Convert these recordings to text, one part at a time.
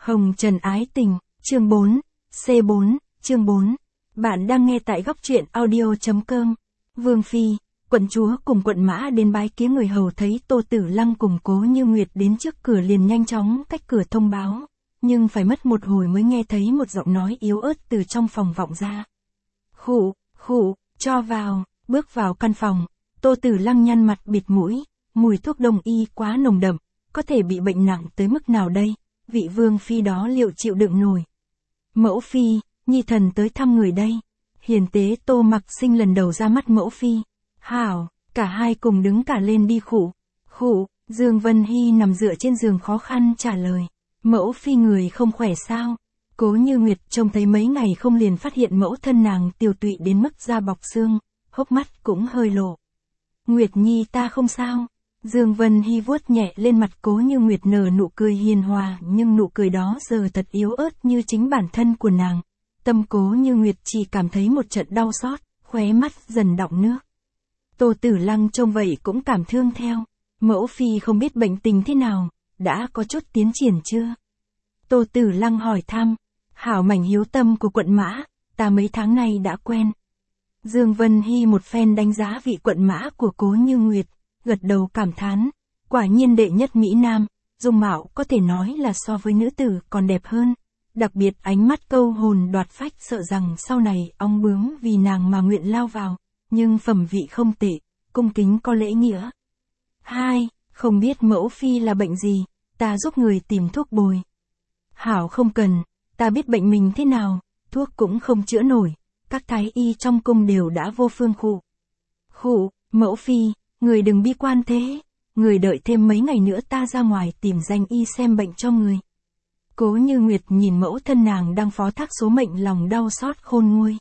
Hồng Trần ái tình, chương 4, C4, chương 4. Bạn đang nghe tại góc truyện audio.com. Vương Phi, quận chúa cùng quận mã đến bái kiến người hầu thấy Tô Tử Lăng cùng Cố Như Nguyệt đến trước cửa liền nhanh chóng cách cửa thông báo, nhưng phải mất một hồi mới nghe thấy một giọng nói yếu ớt từ trong phòng vọng ra. Khụ, cho vào, bước vào căn phòng, Tô Tử Lăng nhăn mặt bịt mũi, mùi thuốc đông y quá nồng đậm, có thể bị bệnh nặng tới mức nào đây, vị Vương Phi đó liệu chịu đựng nổi. Mẫu Phi, nhi thần tới thăm người đây. Hiền tế Tô Mặc Sinh lần đầu ra mắt Mẫu Phi. Hảo, cả hai cùng đứng cả lên đi. Khụ, Dương Vân Hy nằm dựa trên giường khó khăn trả lời. Mẫu Phi người không khỏe sao? Cố Như Nguyệt trông thấy mấy ngày không liền phát hiện mẫu thân nàng tiều tụy đến mức da bọc xương, hốc mắt cũng hơi lộ. Nguyệt Nhi ta không sao. Dương Vân Hy vuốt nhẹ lên mặt Cố Như Nguyệt nở nụ cười hiền hòa, nhưng nụ cười đó giờ thật yếu ớt như chính bản thân của nàng. Tâm Cố Như Nguyệt chỉ cảm thấy một trận đau xót, khóe mắt dần đọng nước. Tô Tử Lăng trông vậy cũng cảm thương theo. Mẫu Phi không biết bệnh tình thế nào, đã có chút tiến triển chưa? Tô Tử Lăng hỏi thăm. Hảo mảnh hiếu tâm của quận mã, ta mấy tháng nay đã quen. Dương Vân Hy một phen đánh giá vị quận mã của Cố Như Nguyệt, gật đầu cảm thán, quả nhiên đệ nhất Mỹ Nam, dung mạo có thể nói là so với nữ tử còn đẹp hơn, đặc biệt ánh mắt câu hồn đoạt phách, sợ rằng sau này ong bướm vì nàng mà nguyện lao vào, nhưng phẩm vị không tệ, cung kính có lễ nghĩa. Không biết Mẫu Phi là bệnh gì, ta giúp người tìm thuốc bồi. Hảo không cần, ta biết bệnh mình thế nào, thuốc cũng không chữa nổi, các thái y trong cung đều đã vô phương khụ. Mẫu Phi, người đừng bi quan thế, người đợi thêm mấy ngày nữa ta ra ngoài tìm danh y xem bệnh cho người. Cố Như Nguyệt nhìn mẫu thân nàng đang phó thác số mệnh, lòng đau xót khôn nguôi.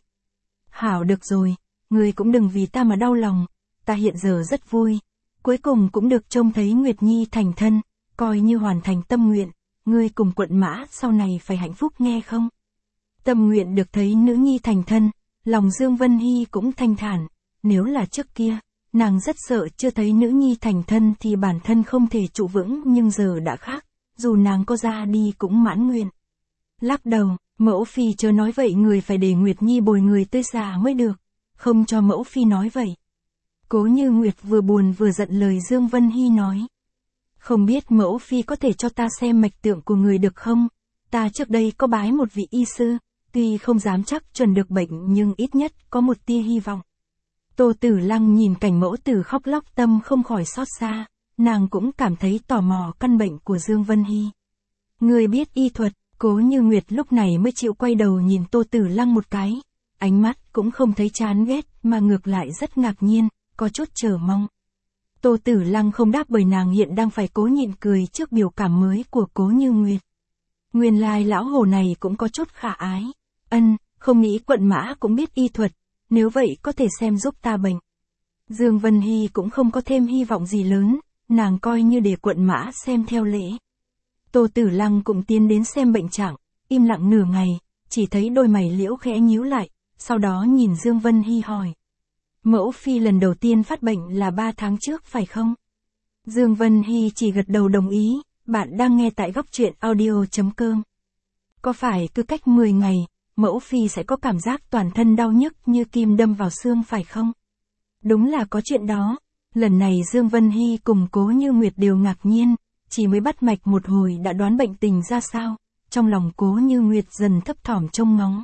Hảo được rồi, người cũng đừng vì ta mà đau lòng, ta hiện giờ rất vui, cuối cùng cũng được trông thấy Nguyệt Nhi thành thân, coi như hoàn thành tâm nguyện, ngươi cùng quận mã sau này phải hạnh phúc nghe không? Tâm nguyện được thấy nữ nhi thành thân, lòng Dương Vân Hy cũng thanh thản, nếu là trước kia, nàng rất sợ chưa thấy nữ nhi thành thân thì bản thân không thể trụ vững, nhưng giờ đã khác, dù nàng có ra đi cũng mãn nguyện. Lắc đầu, Mẫu Phi chớ nói vậy, người phải để Nguyệt Nhi bồi người tươi già mới được, không cho Mẫu Phi nói vậy. Cố Như Nguyệt vừa buồn vừa giận lời Dương Vân Hy nói. Không biết Mẫu Phi có thể cho ta xem mạch tượng của người được không? Ta trước đây có bái một vị y sư, tuy không dám chắc chuẩn được bệnh nhưng ít nhất có một tia hy vọng. Tô Tử Lăng nhìn cảnh mẫu tử khóc lóc tâm không khỏi xót xa, nàng cũng cảm thấy tò mò căn bệnh của Dương Vân Hy. Người biết y thuật, Cố Như Nguyệt lúc này mới chịu quay đầu nhìn Tô Tử Lăng một cái, ánh mắt cũng không thấy chán ghét mà ngược lại rất ngạc nhiên, có chút chờ mong. Tô Tử Lăng không đáp bởi nàng hiện đang phải cố nhịn cười trước biểu cảm mới của Cố Như Nguyệt. Nguyên lai lão hồ này cũng có chút khả ái. Không nghĩ quận mã cũng biết y thuật, nếu vậy có thể xem giúp ta bệnh. Dương Vân Hy cũng không có thêm hy vọng gì lớn, nàng coi như để quận mã xem theo lễ. Tô Tử Lăng cũng tiến đến xem bệnh trạng, im lặng nửa ngày, chỉ thấy đôi mày liễu khẽ nhíu lại, sau đó nhìn Dương Vân Hy hỏi. Mẫu Phi lần đầu tiên phát bệnh là 3 tháng trước phải không? Dương Vân Hy chỉ gật đầu đồng ý, bạn đang nghe tại góc truyện audio.com. Có phải cứ cách 10 ngày, Mẫu Phi sẽ có cảm giác toàn thân đau nhức như kim đâm vào xương phải không? Đúng là có chuyện đó. Lần này Dương Vân Hy cùng Cố Như Nguyệt đều ngạc nhiên, chỉ mới bắt mạch một hồi đã đoán bệnh tình ra sao, trong lòng Cố Như Nguyệt dần thấp thỏm trông ngóng.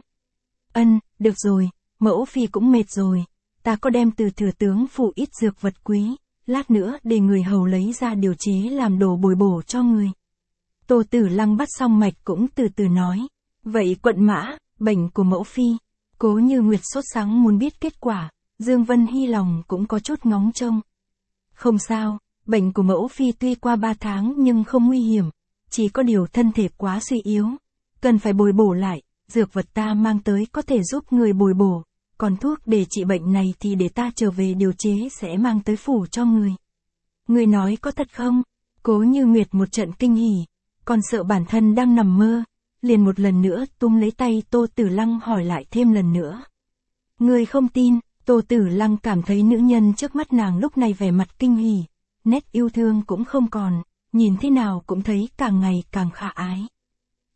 Được rồi, Mẫu Phi cũng mệt rồi, ta có đem từ Thừa Tướng phủ ít dược vật quý, lát nữa để người hầu lấy ra điều chế làm đồ bồi bổ cho người. Tô Tử Lăng bắt xong mạch cũng từ từ nói. Vậy quận mã, bệnh của Mẫu Phi. Cố Như Nguyệt sốt sắng muốn biết kết quả, Dương Vân Hy lòng cũng có chút ngóng trông. Không sao, bệnh của Mẫu Phi tuy qua 3 tháng nhưng không nguy hiểm, chỉ có điều thân thể quá suy yếu, cần phải bồi bổ lại, dược vật ta mang tới có thể giúp người bồi bổ, còn thuốc để trị bệnh này thì để ta trở về điều chế sẽ mang tới phủ cho người. Người nói có thật không? Cố Như Nguyệt một trận kinh hỉ, còn sợ bản thân đang nằm mơ, liền một lần nữa túm lấy tay Tô Tử Lăng hỏi lại thêm lần nữa. Người không tin? Tô Tử Lăng cảm thấy nữ nhân trước mắt nàng lúc này vẻ mặt kinh hỉ, nét yêu thương cũng không còn, nhìn thế nào cũng thấy càng ngày càng khả ái.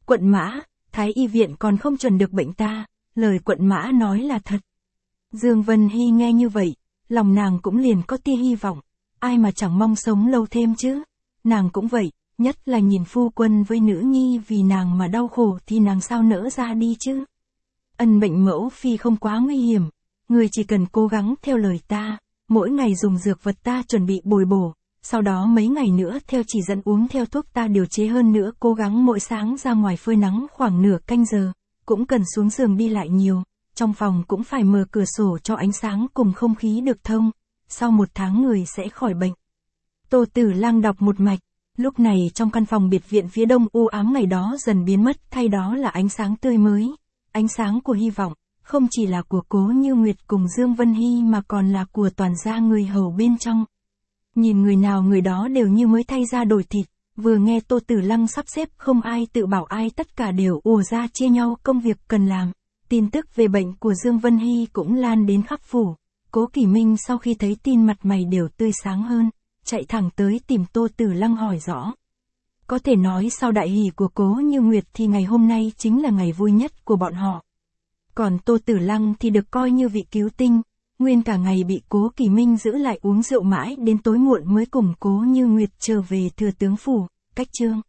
Quận Mã, Thái y viện còn không chuẩn được bệnh ta, lời Quận Mã nói là thật. Dương Vân Hy nghe như vậy, lòng nàng cũng liền có tia hy vọng, ai mà chẳng mong sống lâu thêm chứ. Nàng cũng vậy, nhất là nhìn phu quân với nữ nhi vì nàng mà đau khổ thì nàng sao nỡ ra đi chứ. Ân bệnh mẫu phi không quá nguy hiểm, người chỉ cần cố gắng theo lời ta, mỗi ngày dùng dược vật ta chuẩn bị bồi bổ, sau đó mấy ngày nữa theo chỉ dẫn uống theo thuốc ta điều chế, hơn nữa cố gắng mỗi sáng ra ngoài phơi nắng khoảng nửa canh giờ, cũng cần xuống giường đi lại nhiều, trong phòng cũng phải mở cửa sổ cho ánh sáng cùng không khí được thông, sau 1 tháng người sẽ khỏi bệnh. Tô Tử Lăng đọc một mạch, lúc này trong căn phòng biệt viện phía đông u ám ngày đó dần biến mất, thay đó là ánh sáng tươi mới, ánh sáng của hy vọng, không chỉ là của Cố Như Nguyệt cùng Dương Vân Hy mà còn là của toàn gia người hầu bên trong. Nhìn người nào người đó đều như mới thay da đổi thịt, vừa nghe Tô Tử Lăng sắp xếp không ai tự bảo ai, tất cả đều ùa ra chia nhau công việc cần làm. Tin tức về bệnh của Dương Vân Hy cũng lan đến khắp phủ. Cố Kỳ Minh sau khi thấy tin mặt mày đều tươi sáng hơn, chạy thẳng tới tìm Tô Tử Lăng hỏi rõ. Có thể nói sau đại hỷ của Cố Như Nguyệt thì ngày hôm nay chính là ngày vui nhất của bọn họ. Còn Tô Tử Lăng thì được coi như vị cứu tinh, nguyên cả ngày bị Cố Kỳ Minh giữ lại uống rượu mãi đến tối muộn mới cùng Cố Như Nguyệt trở về Thừa Tướng Phủ, cách chương.